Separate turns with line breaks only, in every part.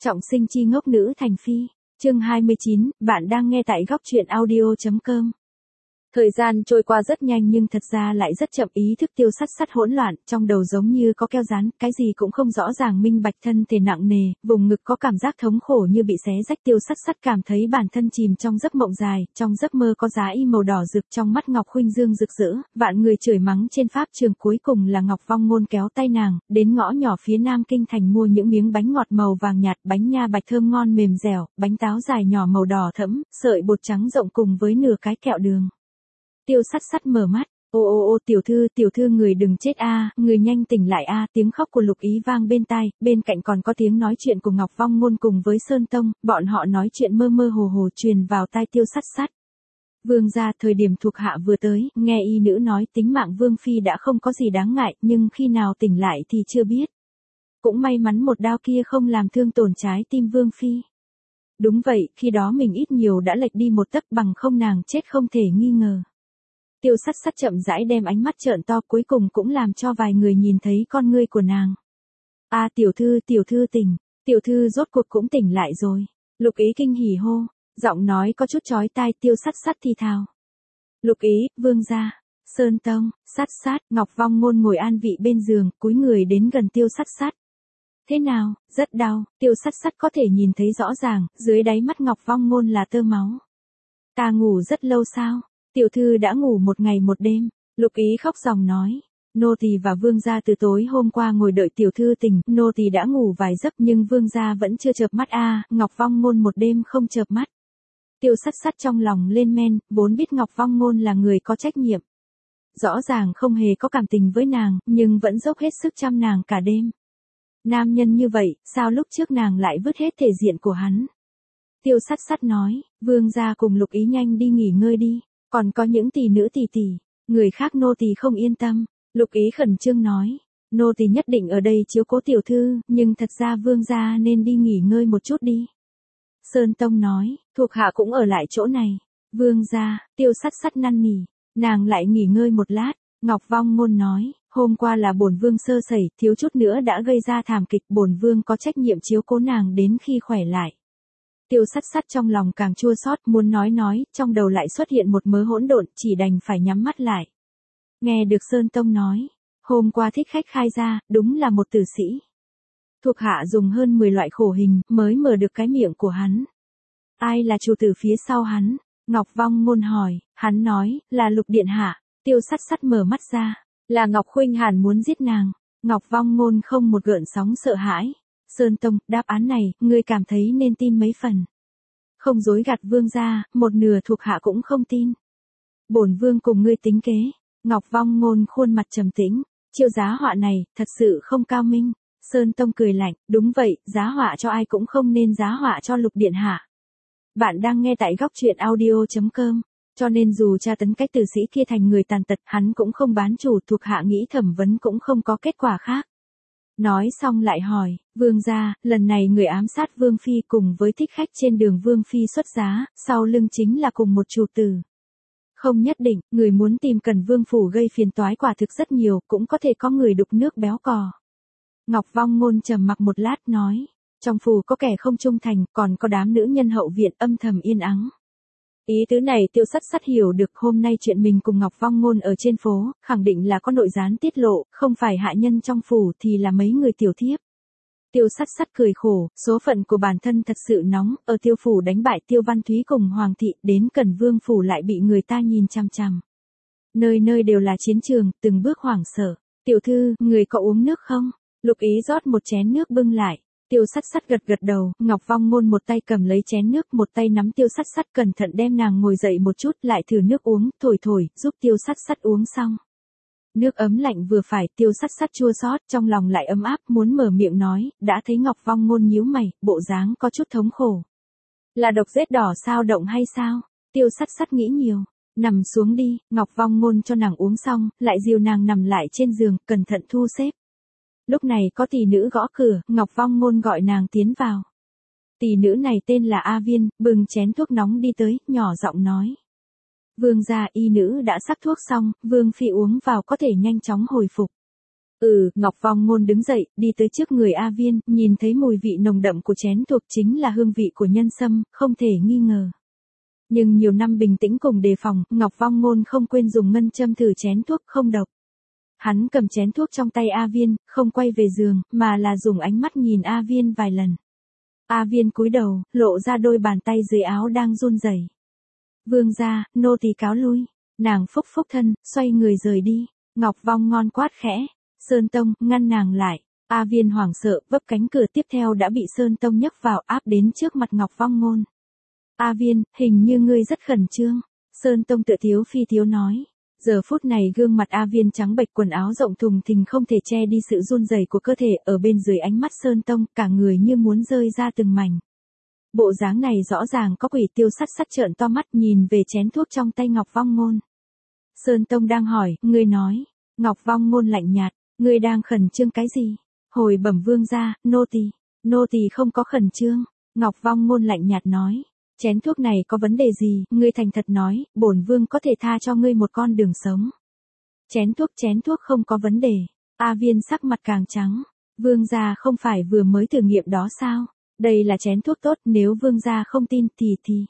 Trọng sinh chi ngốc nữ thành phi. Chương 29, bạn đang nghe tại góc truyện audio.com. Thời gian trôi qua rất nhanh nhưng thật ra lại rất chậm, ý thức Tiêu Sắt Sắt hỗn loạn, trong đầu giống như có keo dán, cái gì cũng không rõ ràng minh bạch, thân thể nặng nề, vùng ngực có cảm giác thống khổ như bị xé rách. Tiêu Sắt Sắt cảm thấy bản thân chìm trong giấc mộng dài, trong giấc mơ có giá y màu đỏ rực, trong mắt Ngọc Khuynh Dương rực rỡ, vạn người chửi mắng trên pháp trường, cuối cùng là Ngọc Vong Ngôn kéo tay nàng, đến ngõ nhỏ phía Nam Kinh thành mua những miếng bánh ngọt màu vàng nhạt, bánh nha bạch thơm ngon mềm dẻo, bánh táo dài nhỏ màu đỏ thẫm, sợi bột trắng rộng cùng với nửa cái kẹo đường. Tiêu Sắt Sắt mở mắt, ô tiểu thư người đừng chết a, người nhanh tỉnh lại a, tiếng khóc của Lục Ý vang bên tai, bên cạnh còn có tiếng nói chuyện của Ngọc Vong Ngôn cùng với Sơn Tông, bọn họ nói chuyện mơ mơ hồ hồ truyền vào tai Tiêu Sắt Sắt. Vương gia, thời điểm thuộc hạ vừa tới, nghe y nữ nói tính mạng Vương phi đã không có gì đáng ngại, nhưng khi nào tỉnh lại thì chưa biết. Cũng may mắn một đao kia không làm thương tổn trái tim Vương phi. Đúng vậy, khi đó mình ít nhiều đã lệch đi một tấc, bằng không nàng chết không thể nghi ngờ. Tiêu Sắt Sắt chậm rãi đem ánh mắt trợn to, cuối cùng cũng làm cho vài người nhìn thấy con ngươi của nàng. A tiểu thư tỉnh, tiểu thư rốt cuộc cũng tỉnh lại rồi. Lục Ý kinh hỉ hô, giọng nói có chút chói tai. Tiêu Sắt Sắt thì thào. Lục Ý, Vương gia, Sơn Tông, Sắt Sắt, Ngọc Vong Ngôn ngồi an vị bên giường, cúi người đến gần Tiêu Sắt Sắt. Thế nào, rất đau. Tiêu Sắt Sắt có thể nhìn thấy rõ ràng, dưới đáy mắt Ngọc Vong Ngôn là tơ máu. Ta ngủ rất lâu sao? Tiểu thư đã ngủ một ngày một đêm. Lục Ý khóc ròng nói. Nô tỳ và Vương gia từ tối hôm qua ngồi đợi tiểu thư tỉnh, nô tỳ đã ngủ vài giấc nhưng Vương gia vẫn chưa chợp mắt a. Ngọc Vong Ngôn một đêm không chợp mắt. Tiêu Sắt Sắt trong lòng lên men, vốn biết Ngọc Vong Ngôn là người có trách nhiệm. Rõ ràng không hề có cảm tình với nàng, nhưng vẫn dốc hết sức chăm nàng cả đêm. Nam nhân như vậy, sao lúc trước nàng lại vứt hết thể diện của hắn? Tiêu Sắt Sắt nói, Vương gia cùng Lục Ý nhanh đi nghỉ ngơi đi. Còn có những tỷ nữ tỷ, người khác nô tỳ không yên tâm. Lục Ý khẩn trương nói, nô tỳ nhất định ở đây chiếu cố tiểu thư, nhưng thật ra Vương gia nên đi nghỉ ngơi một chút đi. Sơn Tông nói, thuộc hạ cũng ở lại chỗ này. Vương gia, Tiêu Sắt Sắt năn nỉ, nàng lại nghỉ ngơi một lát. Ngọc Vong Ngôn nói, hôm qua là bổn vương sơ sẩy, thiếu chút nữa đã gây ra thảm kịch, bổn vương có trách nhiệm chiếu cố nàng đến khi khỏe lại. Tiêu Sắt Sắt trong lòng càng chua xót, muốn nói, trong đầu lại xuất hiện một mớ hỗn độn, chỉ đành phải nhắm mắt lại. Nghe được Sơn Tông nói, hôm qua thích khách khai ra, đúng là một tử sĩ. Thuộc hạ dùng hơn 10 loại khổ hình, mới mở được cái miệng của hắn. Ai là chủ tử phía sau hắn? Ngọc Vong Ngôn hỏi, hắn nói, là Lục điện hạ. Tiêu Sắt Sắt mở mắt ra, là Ngọc Khuynh Hàn muốn giết nàng. Ngọc Vong Ngôn không một gợn sóng sợ hãi. Sơn Tông, đáp án này, ngươi cảm thấy nên tin mấy phần? Không dối gạt Vương gia, một nửa thuộc hạ cũng không tin. Bổn vương cùng ngươi tính kế. Ngọc Vong Ngôn khuôn mặt trầm tĩnh, chiêu giá họa này, thật sự không cao minh. Sơn Tông cười lạnh, đúng vậy, giá họa cho ai cũng không nên giá họa cho Lục điện hạ. Bạn đang nghe tại góc truyện audio.com. Cho nên dù tra tấn cách tử sĩ kia thành người tàn tật, hắn cũng không bán chủ, thuộc hạ nghĩ thẩm vấn cũng không có kết quả khác. Nói xong lại hỏi, Vương gia, lần này người ám sát Vương phi cùng với thích khách trên đường Vương phi xuất giá, sau lưng chính là cùng một chủ tử. Không nhất định, người muốn tìm Cần Vương phủ gây phiền toái quả thực rất nhiều, cũng có thể có người đục nước béo cò. Ngọc Vong Ngôn trầm mặc một lát nói, trong phủ có kẻ không trung thành, còn có đám nữ nhân hậu viện âm thầm yên ắng. Ý tứ này Tiêu Sắt Sắt hiểu được, hôm nay chuyện mình cùng Ngọc Vong Ngôn ở trên phố, khẳng định là có nội gián tiết lộ, không phải hạ nhân trong phủ thì là mấy người tiểu thiếp. Tiêu Sắt Sắt cười khổ, số phận của bản thân thật sự nóng, ở Tiêu phủ đánh bại Tiêu Văn Thúy cùng Hoàng thị, đến Cần Vương phủ lại bị người ta nhìn chằm chằm. Nơi nơi đều là chiến trường, từng bước hoảng sợ. Tiểu thư, người có uống nước không? Lục Ý rót một chén nước bưng lại. Tiêu Sắt Sắt gật đầu, Ngọc Vong Ngôn một tay cầm lấy chén nước, một tay nắm Tiêu Sắt Sắt cẩn thận đem nàng ngồi dậy một chút, lại thử nước uống, thổi, giúp Tiêu Sắt Sắt uống xong. Nước ấm lạnh vừa phải, Tiêu Sắt Sắt chua xót, trong lòng lại ấm áp, muốn mở miệng nói, đã thấy Ngọc Vong Ngôn nhíu mày, bộ dáng có chút thống khổ. Là độc rết đỏ sao động hay sao? Tiêu Sắt Sắt nghĩ nhiều. Nằm xuống đi, Ngọc Vong Ngôn cho nàng uống xong, lại dìu nàng nằm lại trên giường, cẩn thận thu xếp. Lúc này có tỷ nữ gõ cửa, Ngọc Vong Ngôn gọi nàng tiến vào. Tỷ nữ này tên là A Viên, bưng chén thuốc nóng đi tới, nhỏ giọng nói. Vương gia, y nữ đã sắc thuốc xong, Vương phi uống vào có thể nhanh chóng hồi phục. Ngọc Vong Ngôn đứng dậy, đi tới trước người A Viên, nhìn thấy mùi vị nồng đậm của chén thuốc chính là hương vị của nhân sâm, không thể nghi ngờ. Nhưng nhiều năm bình tĩnh cùng đề phòng, Ngọc Vong Ngôn không quên dùng ngân châm thử chén thuốc không độc. Hắn cầm chén thuốc trong tay A Viên, không quay về giường, mà là dùng ánh mắt nhìn A Viên vài lần. A Viên cúi đầu, lộ ra đôi bàn tay dưới áo đang run rẩy. Vương gia, nô tỳ cáo lui. Nàng phúc phúc thân, xoay người rời đi. Ngọc Vong Ngon quát khẽ. Sơn Tông, ngăn nàng lại. A Viên hoảng sợ, vấp cánh cửa tiếp theo đã bị Sơn Tông nhấc vào áp đến trước mặt Ngọc Vong Ngôn. A Viên, hình như ngươi rất khẩn trương. Sơn Tông tựa thiếu phi thiếu nói. Giờ phút này gương mặt A Viên trắng bệch, quần áo rộng thùng thình không thể che đi sự run rẩy của cơ thể, ở bên dưới ánh mắt Sơn Tông, cả người như muốn rơi ra từng mảnh. Bộ dáng này rõ ràng có quỷ. Tiêu Sắt Sắt trợn to mắt nhìn về chén thuốc trong tay Ngọc Vong Ngôn. Sơn Tông đang hỏi, ngươi nói. Ngọc Vong Ngôn lạnh nhạt, ngươi đang khẩn trương cái gì? Hồi bẩm vương gia, nô tỳ không có khẩn trương. Ngọc Vong Ngôn lạnh nhạt nói, chén thuốc này có vấn đề gì, ngươi thành thật nói, bổn vương có thể tha cho ngươi một con đường sống. Chén thuốc không có vấn đề. A Viên sắc mặt càng trắng. Vương gia không phải vừa mới thử nghiệm đó sao? Đây là chén thuốc tốt, nếu vương gia không tin thì.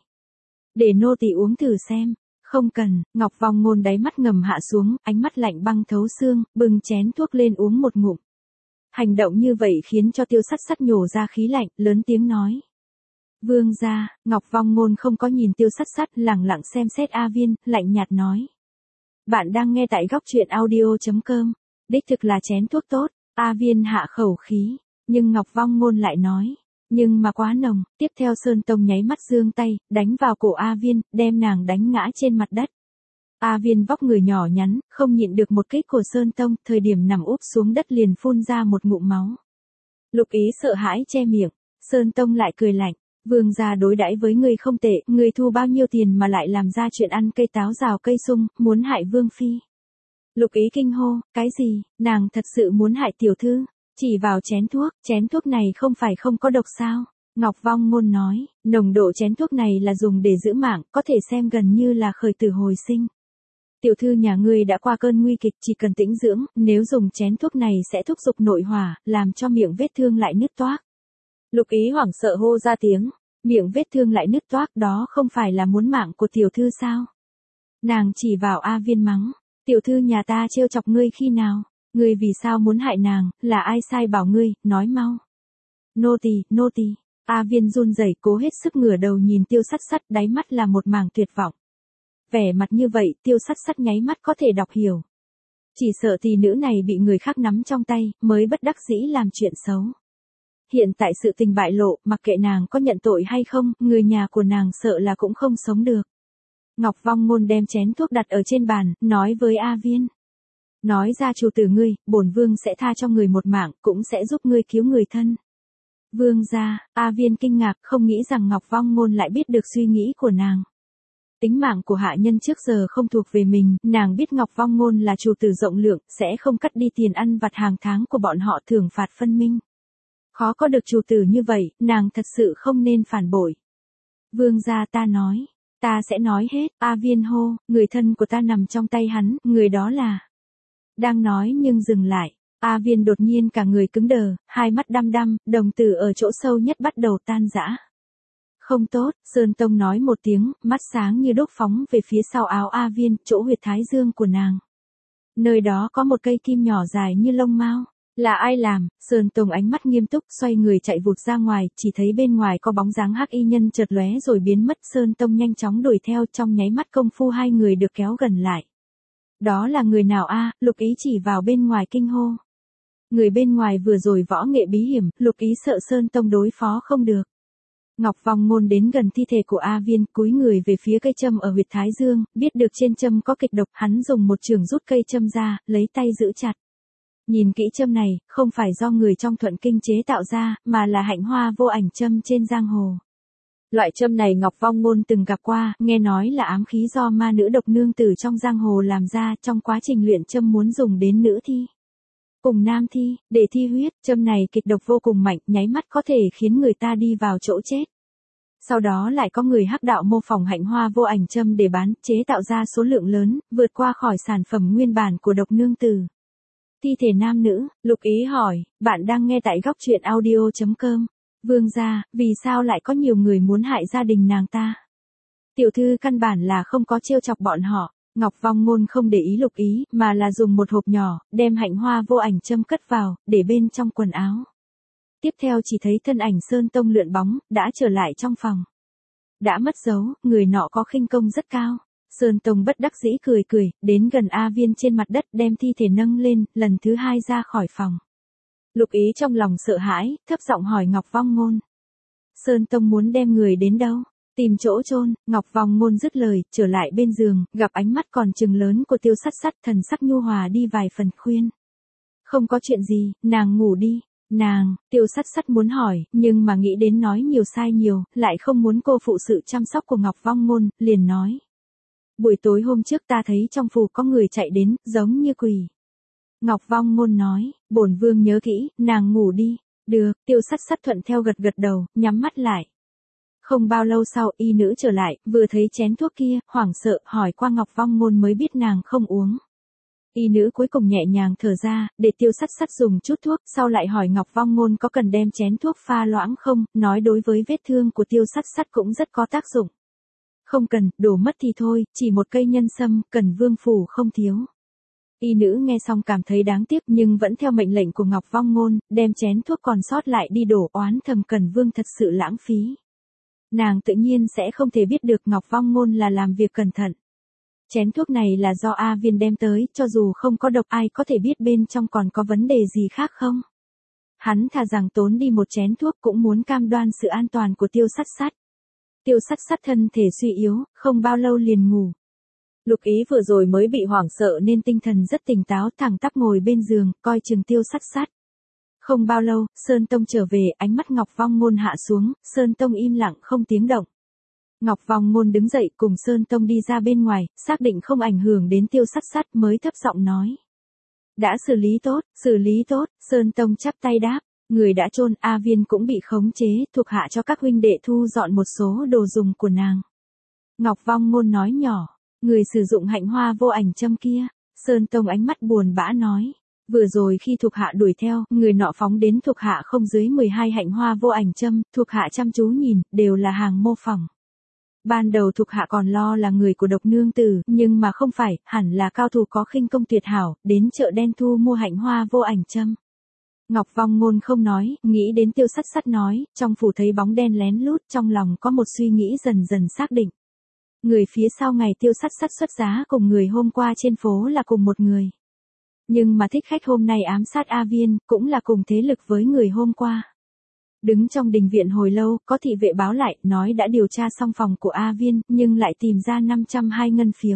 Để nô tỳ uống thử xem. Không cần. Ngọc Vong Ngôn đáy mắt ngầm hạ xuống, ánh mắt lạnh băng thấu xương, bưng chén thuốc lên uống một ngụm. Hành động như vậy khiến cho Tiêu Sắt Sắt nhổ ra khí lạnh, lớn tiếng nói. Vương gia. Ngọc Vong Ngôn không có nhìn Tiêu Sắt Sắt, lẳng lặng xem xét A Viên, lạnh nhạt nói. Bạn đang nghe tại góc truyện audio.com. Đích thực là chén thuốc tốt. A Viên hạ khẩu khí, nhưng Ngọc Vong Ngôn lại nói. Nhưng mà quá nồng. Tiếp theo Sơn Tông nháy mắt giương tay, đánh vào cổ A Viên, đem nàng đánh ngã trên mặt đất. A Viên vóc người nhỏ nhắn, không nhịn được một kích của Sơn Tông, thời điểm nằm úp xuống đất liền phun ra một ngụm máu. Lục Ý sợ hãi che miệng. Sơn Tông lại cười lạnh. Vương gia đối đãi với ngươi không tệ, ngươi thu bao nhiêu tiền mà lại làm ra chuyện ăn cây táo rào cây sung, muốn hại Vương phi. Lục Ý kinh hô, cái gì, nàng thật sự muốn hại tiểu thư? Chỉ vào chén thuốc này không phải không có độc sao? Ngọc Vong Ngôn nói, nồng độ chén thuốc này là dùng để giữ mạng, có thể xem gần như là khởi tử hồi sinh. Tiểu thư nhà ngươi đã qua cơn nguy kịch, chỉ cần tĩnh dưỡng, nếu dùng chén thuốc này sẽ thúc giục nội hỏa, làm cho miệng vết thương lại nứt toác. Lục Ý hoảng sợ hô ra tiếng, miệng vết thương lại nứt toác, đó không phải là muốn mạng của tiểu thư sao? Nàng chỉ vào A Viên mắng, tiểu thư nhà ta trêu chọc ngươi khi nào? Ngươi vì sao muốn hại nàng, là ai sai bảo ngươi, nói mau. Nô tỳ. A Viên run rẩy cố hết sức ngửa đầu nhìn Tiêu Sắt Sắt, đáy mắt là một mảng tuyệt vọng. Vẻ mặt như vậy, Tiêu Sắt Sắt nháy mắt có thể đọc hiểu. Chỉ sợ tỷ nữ này bị người khác nắm trong tay, mới bất đắc dĩ làm chuyện xấu. Hiện tại sự tình bại lộ, mặc kệ nàng có nhận tội hay không, người nhà của nàng sợ là cũng không sống được. Ngọc Vong Ngôn đem chén thuốc đặt ở trên bàn, nói với A Viên. Nói ra chủ tử ngươi, bổn vương sẽ tha cho người một mạng, cũng sẽ giúp ngươi cứu người thân. Vương gia. A Viên kinh ngạc, không nghĩ rằng Ngọc Vong Ngôn lại biết được suy nghĩ của nàng. Tính mạng của hạ nhân trước giờ không thuộc về mình, nàng biết Ngọc Vong Ngôn là chủ tử rộng lượng, sẽ không cắt đi tiền ăn vặt hàng tháng của bọn họ, thưởng phạt phân minh. Khó có được chủ tử như vậy, nàng thật sự không nên phản bội. Vương gia, ta sẽ nói hết. A Viên hô, người thân của ta nằm trong tay hắn, người đó là. Đang nói nhưng dừng lại. A Viên đột nhiên cả người cứng đờ, hai mắt đăm đăm, đồng tử ở chỗ sâu nhất bắt đầu tan rã. Không tốt, Sơn Tông nói một tiếng, mắt sáng như đốt phóng về phía sau áo A Viên, chỗ huyệt thái dương của nàng. Nơi đó có một cây kim nhỏ dài như lông mao. Là ai làm? Sơn Tông ánh mắt nghiêm túc, xoay người chạy vụt ra ngoài, chỉ thấy bên ngoài có bóng dáng hắc y nhân chợt lóe rồi biến mất. Sơn Tông nhanh chóng đuổi theo, trong nháy mắt công phu hai người được kéo gần lại. Đó là người nào a? Lục Ý chỉ vào bên ngoài kinh hô. Người bên ngoài vừa rồi võ nghệ bí hiểm, Lục Ý sợ Sơn Tông đối phó không được. Ngọc Vong Ngôn đến gần thi thể của A Viên, cúi người về phía cây châm ở huyệt thái dương, biết được trên châm có kịch độc, hắn dùng một chưởng rút cây châm ra, lấy tay giữ chặt. Nhìn kỹ châm này, không phải do người trong Thuận Kinh chế tạo ra, mà là hạnh hoa vô ảnh châm trên giang hồ. Loại châm này Ngọc Vong Ngôn từng gặp qua, nghe nói là ám khí do ma nữ độc nương tử trong giang hồ làm ra, trong quá trình luyện châm muốn dùng đến nữ thi cùng nam thi, để thi huyết. Châm này kịch độc vô cùng mạnh, nháy mắt có thể khiến người ta đi vào chỗ chết. Sau đó lại có người hắc đạo mô phỏng hạnh hoa vô ảnh châm để bán, chế tạo ra số lượng lớn, vượt qua khỏi sản phẩm nguyên bản của độc nương tử. Thi thể nam nữ, Lục Ý hỏi, bạn đang nghe tại góc truyện audio.com. Vương gia, vì sao lại có nhiều người muốn hại gia đình nàng ta? Tiểu thư căn bản là không có trêu chọc bọn họ. Ngọc Vong Ngôn không để ý Lục Ý, mà là dùng một hộp nhỏ, đem hạnh hoa vô ảnh châm cất vào, để bên trong quần áo. Tiếp theo chỉ thấy thân ảnh Sơn Tông lượn bóng, đã trở lại trong phòng. Đã mất dấu, người nọ có khinh công rất cao. Sơn Tông bất đắc dĩ cười cười, đến gần A Viên trên mặt đất đem thi thể nâng lên, lần thứ hai ra khỏi phòng. Lục Ý trong lòng sợ hãi, thấp giọng hỏi Ngọc Vong Ngôn. Sơn Tông muốn đem người đến đâu? Tìm chỗ chôn. Ngọc Vong Ngôn dứt lời, trở lại bên giường, gặp ánh mắt còn trừng lớn của Tiêu Sắt Sắt, thần sắc nhu hòa đi vài phần khuyên. Không có chuyện gì, nàng ngủ đi. Nàng, Tiêu Sắt Sắt muốn hỏi, nhưng mà nghĩ đến nói nhiều sai nhiều, lại không muốn cô phụ sự chăm sóc của Ngọc Vong Ngôn, liền nói. Buổi tối hôm trước ta thấy trong phủ có người chạy đến, giống như quỷ. Ngọc Vong Ngôn nói, bổn vương nhớ kỹ, nàng ngủ đi. Được, Tiêu Sắt Sắt thuận theo gật gật đầu, nhắm mắt lại. Không bao lâu sau, y nữ trở lại, vừa thấy chén thuốc kia, hoảng sợ, hỏi qua Ngọc Vong Ngôn mới biết nàng không uống. Y nữ cuối cùng nhẹ nhàng thở ra, để Tiêu Sắt Sắt dùng chút thuốc, sau lại hỏi Ngọc Vong Ngôn có cần đem chén thuốc pha loãng không, nói đối với vết thương của Tiêu Sắt Sắt cũng rất có tác dụng. Không cần, đổ mất thì thôi, chỉ một cây nhân sâm, cần vương phủ không thiếu. Y nữ nghe xong cảm thấy đáng tiếc nhưng vẫn theo mệnh lệnh của Ngọc Vong Ngôn, đem chén thuốc còn sót lại đi đổ, oán thầm Cần Vương thật sự lãng phí. Nàng tự nhiên sẽ không thể biết được Ngọc Vong Ngôn là làm việc cẩn thận. Chén thuốc này là do A Viên đem tới, cho dù không có độc ai có thể biết bên trong còn có vấn đề gì khác không. Hắn thà rằng tốn đi một chén thuốc cũng muốn cam đoan sự an toàn của Tiêu Sắt Sắt. Tiêu Sắt Sắt thân thể suy yếu, không bao lâu liền ngủ. Lục Ý vừa rồi mới bị hoảng sợ nên tinh thần rất tỉnh táo, thẳng tắp ngồi bên giường, coi chừng Tiêu Sắt Sắt. Không bao lâu, Sơn Tông trở về, ánh mắt Ngọc Vong Ngôn hạ xuống, Sơn Tông im lặng không tiếng động. Ngọc Vong Ngôn đứng dậy cùng Sơn Tông đi ra bên ngoài, xác định không ảnh hưởng đến Tiêu Sắt Sắt mới thấp giọng nói. Đã xử lý tốt, Sơn Tông chắp tay đáp, người đã chôn, A Viên cũng bị khống chế, thuộc hạ cho các huynh đệ thu dọn một số đồ dùng của nàng. Ngọc Vong Ngôn nói nhỏ, người sử dụng hạnh hoa vô ảnh châm kia, Sơn Tông ánh mắt buồn bã nói. Vừa rồi khi thuộc hạ đuổi theo, người nọ phóng đến thuộc hạ không dưới 12 hạnh hoa vô ảnh châm, thuộc hạ chăm chú nhìn, đều là hàng mô phỏng. Ban đầu thuộc hạ còn lo là người của Độc Nương Tử, nhưng mà không phải, hẳn là cao thủ có khinh công tuyệt hảo, đến chợ đen thu mua hạnh hoa vô ảnh châm. Ngọc Vong Ngôn không nói, nghĩ đến Tiêu Sắt Sắt nói, trong phủ thấy bóng đen lén lút, trong lòng có một suy nghĩ dần dần xác định. Người phía sau ngày Tiêu Sắt Sắt xuất giá cùng người hôm qua trên phố là cùng một người. Nhưng mà thích khách hôm nay ám sát A Viên, cũng là cùng thế lực với người hôm qua. Đứng trong đình viện hồi lâu, có thị vệ báo lại, nói đã điều tra xong phòng của A Viên, nhưng lại tìm ra 502 ngân phiếu.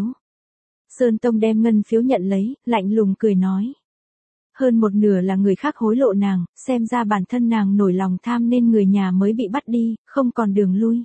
Sơn Tông đem ngân phiếu nhận lấy, lạnh lùng cười nói. Hơn một nửa là người khác hối lộ nàng, xem ra bản thân nàng nổi lòng tham nên người nhà mới bị bắt đi, không còn đường lui.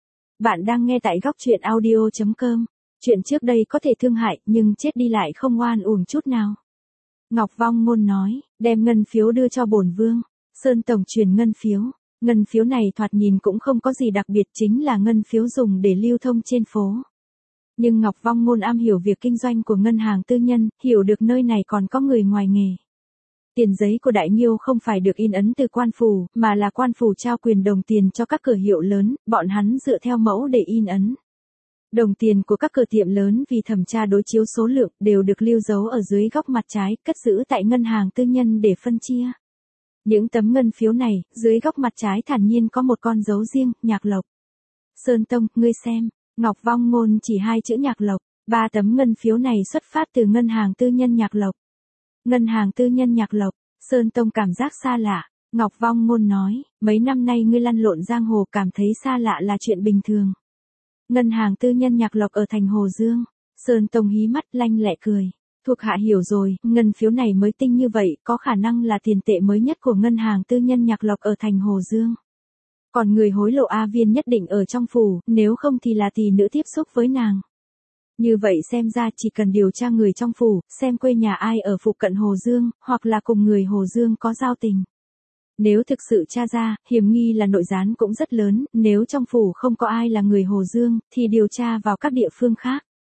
Bạn đang nghe tại góc truyện audio.com. Chuyện trước đây có thể thương hại, nhưng chết đi lại không oan uổng chút nào. Ngọc Vong Ngôn nói, đem ngân phiếu đưa cho bổn vương. Sơn Tổng truyền ngân phiếu. Ngân phiếu này thoạt nhìn cũng không có gì đặc biệt, chính là ngân phiếu dùng để lưu thông trên phố. Nhưng Ngọc Vong Ngôn am hiểu việc kinh doanh của ngân hàng tư nhân, hiểu được nơi này còn có người ngoài nghề. Tiền giấy của Đại Nhiêu không phải được in ấn từ quan phủ, mà là quan phủ trao quyền đồng tiền cho các cửa hiệu lớn, bọn hắn dựa theo mẫu để in ấn. Đồng tiền của các cửa tiệm lớn vì thẩm tra đối chiếu số lượng đều được lưu dấu ở dưới góc mặt trái, cất giữ tại ngân hàng tư nhân để phân chia. Những tấm ngân phiếu này, dưới góc mặt trái thản nhiên có một con dấu riêng, Nhạc Lộc. Sơn Tông, ngươi xem, Ngọc Vong Ngôn chỉ 2 chữ Nhạc Lộc, 3 tấm ngân phiếu này xuất phát từ ngân hàng tư nhân Nhạc Lộc. Ngân hàng tư nhân Nhạc Lộc, Sơn Tông cảm giác xa lạ. Ngọc Vong Ngôn nói, mấy năm nay ngươi lăn lộn giang hồ cảm thấy xa lạ là chuyện bình thường. Ngân hàng tư nhân Nhạc Lộc ở thành Hồ Dương. Sơn Tông hí mắt lanh lẹ cười. Thuộc hạ hiểu rồi, ngân phiếu này mới tinh như vậy, có khả năng là tiền tệ mới nhất của ngân hàng tư nhân Nhạc Lộc ở thành Hồ Dương. Còn người hối lộ A Viên nhất định ở trong phủ, nếu không thì là tỷ nữ tiếp xúc với nàng. Như vậy xem ra chỉ cần điều tra người trong phủ, xem quê nhà ai ở phụ cận Hồ Dương, hoặc là cùng người Hồ Dương có giao tình. Nếu thực sự tra ra, hiểm nghi là nội gián cũng rất lớn, nếu trong phủ không có ai là người Hồ Dương, thì điều tra vào các địa phương khác.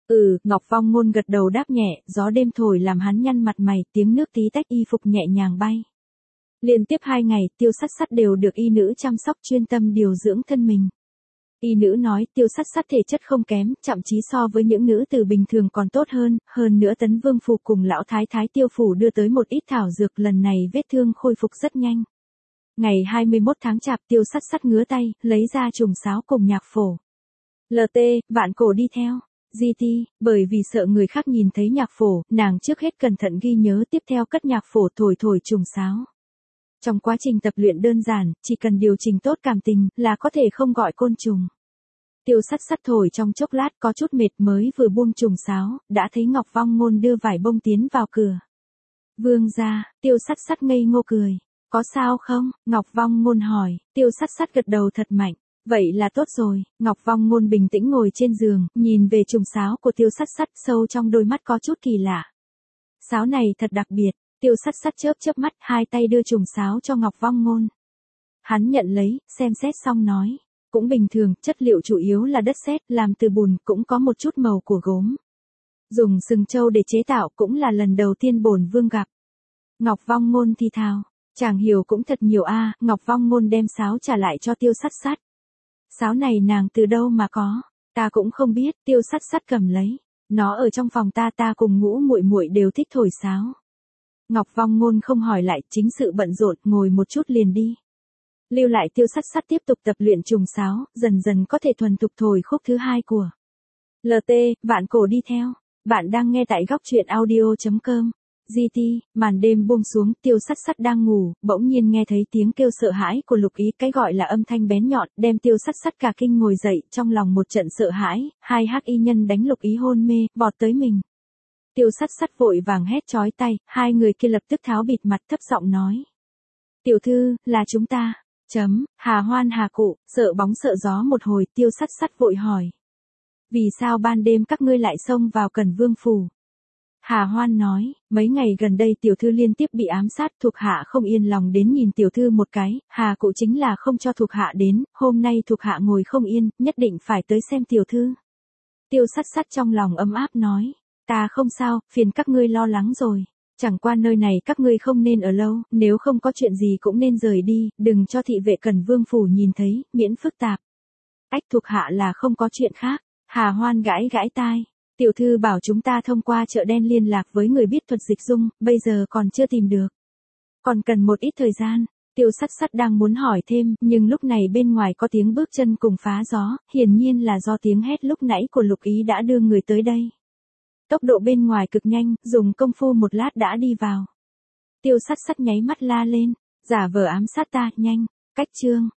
Ngọc Vong Ngôn gật đầu đáp nhẹ, gió đêm thổi làm hắn nhăn mặt mày, tiếng nước tí tách y phục nhẹ nhàng bay. Liên tiếp 2 ngày, Tiêu Sắt Sắt đều được y nữ chăm sóc chuyên tâm điều dưỡng thân mình. Y nữ nói Tiêu Sắt Sắt thể chất không kém, thậm chí so với những nữ tử bình thường còn tốt hơn nữa Tấn Vương Phủ cùng lão thái thái Tiêu Phủ đưa tới một ít thảo dược, lần này vết thương khôi phục rất nhanh. Ngày 21 tháng Chạp, Tiêu Sắt Sắt ngứa tay, lấy ra trùng sáo cùng nhạc phổ. LT, vạn cổ đi theo. GT, bởi vì sợ người khác nhìn thấy nhạc phổ, nàng trước hết cẩn thận ghi nhớ, tiếp theo cất nhạc phổ thổi trùng sáo. Trong quá trình tập luyện đơn giản, chỉ cần điều chỉnh tốt cảm tình là có thể không gọi côn trùng. Tiêu Sắt Sắt thổi trong chốc lát có chút mệt, mới vừa buông trùng sáo, đã thấy Ngọc Vong Ngôn đưa vải bông tiến vào cửa. Vương gia, Tiêu Sắt Sắt ngây ngô cười. Có sao không? Ngọc Vong Ngôn hỏi. Tiêu Sắt Sắt gật đầu thật mạnh. Vậy là tốt rồi. Ngọc Vong Ngôn bình tĩnh ngồi trên giường, nhìn về trùng sáo của Tiêu Sắt Sắt, sâu trong đôi mắt có chút kỳ lạ. Sáo này thật đặc biệt. Tiêu Sắt Sắt chớp mắt, hai tay đưa trùng sáo cho Ngọc Vong Ngôn. Hắn nhận lấy, xem xét xong nói. Cũng bình thường, chất liệu chủ yếu là đất sét, làm từ bùn, cũng có một chút màu của gốm. Dùng sừng trâu để chế tạo cũng là lần đầu tiên bổn vương gặp. Ngọc Vong Ngôn thì thào. Chàng hiểu cũng thật nhiều a. Ngọc Vong Ngôn đem sáo trả lại cho Tiêu Sắt Sắt. Sáo này nàng từ đâu mà có? Ta cũng không biết. Tiêu Sắt Sắt cầm lấy. Nó ở trong phòng ta cùng Ngũ muội muội đều thích thổi sáo. Ngọc Vong Ngôn không hỏi lại, chính sự bận rộn, ngồi một chút liền đi. Lưu lại Tiêu Sắt Sắt tiếp tục tập luyện trùng sáo, dần dần có thể thuần thục thổi khúc thứ 2 của LT, vạn cổ đi theo. Bạn đang nghe tại góc truyện audio.com. GT, màn đêm buông xuống, Tiêu Sắt Sắt đang ngủ, bỗng nhiên nghe thấy tiếng kêu sợ hãi của Lục Ý, cái gọi là âm thanh bén nhọn, đem Tiêu Sắt Sắt cả kinh ngồi dậy, trong lòng một trận sợ hãi, hai hắc y nhân đánh Lục Ý hôn mê, vọt tới mình. Tiêu Sắt Sắt vội vàng hét chói tai, hai người kia lập tức tháo bịt mặt, thấp giọng nói. Tiểu thư, là chúng ta. Hà hoan hà cụ, sợ bóng sợ gió một hồi, Tiêu Sắt Sắt vội hỏi. Vì sao ban đêm các ngươi lại xông vào Cẩn Vương Phủ? Hà hoan nói, mấy ngày gần đây tiểu thư liên tiếp bị ám sát, thuộc hạ không yên lòng đến nhìn tiểu thư một cái, hà cụ chính là không cho thuộc hạ đến, hôm nay thuộc hạ ngồi không yên, nhất định phải tới xem tiểu thư. Tiêu Sắt Sắt trong lòng ấm áp nói, ta không sao, phiền các ngươi lo lắng rồi. Chẳng qua nơi này các ngươi không nên ở lâu, nếu không có chuyện gì cũng nên rời đi, đừng cho thị vệ Cẩn Vương Phủ nhìn thấy, miễn phức tạp. Ách, thuộc hạ là không có chuyện khác. Hà hoan gãi tai. Tiểu thư bảo chúng ta thông qua chợ đen liên lạc với người biết thuật dịch dung, bây giờ còn chưa tìm được. Còn cần một ít thời gian. Tiêu Sắt Sắt đang muốn hỏi thêm, nhưng lúc này bên ngoài có tiếng bước chân cùng phá gió, hiển nhiên là do tiếng hét lúc nãy của Lục Ý đã đưa người tới đây. Tốc độ bên ngoài cực nhanh, dùng công phu một lát đã đi vào. Tiêu Sắt Sắt nháy mắt la lên, giả vờ ám sát ta, nhanh, cách chương.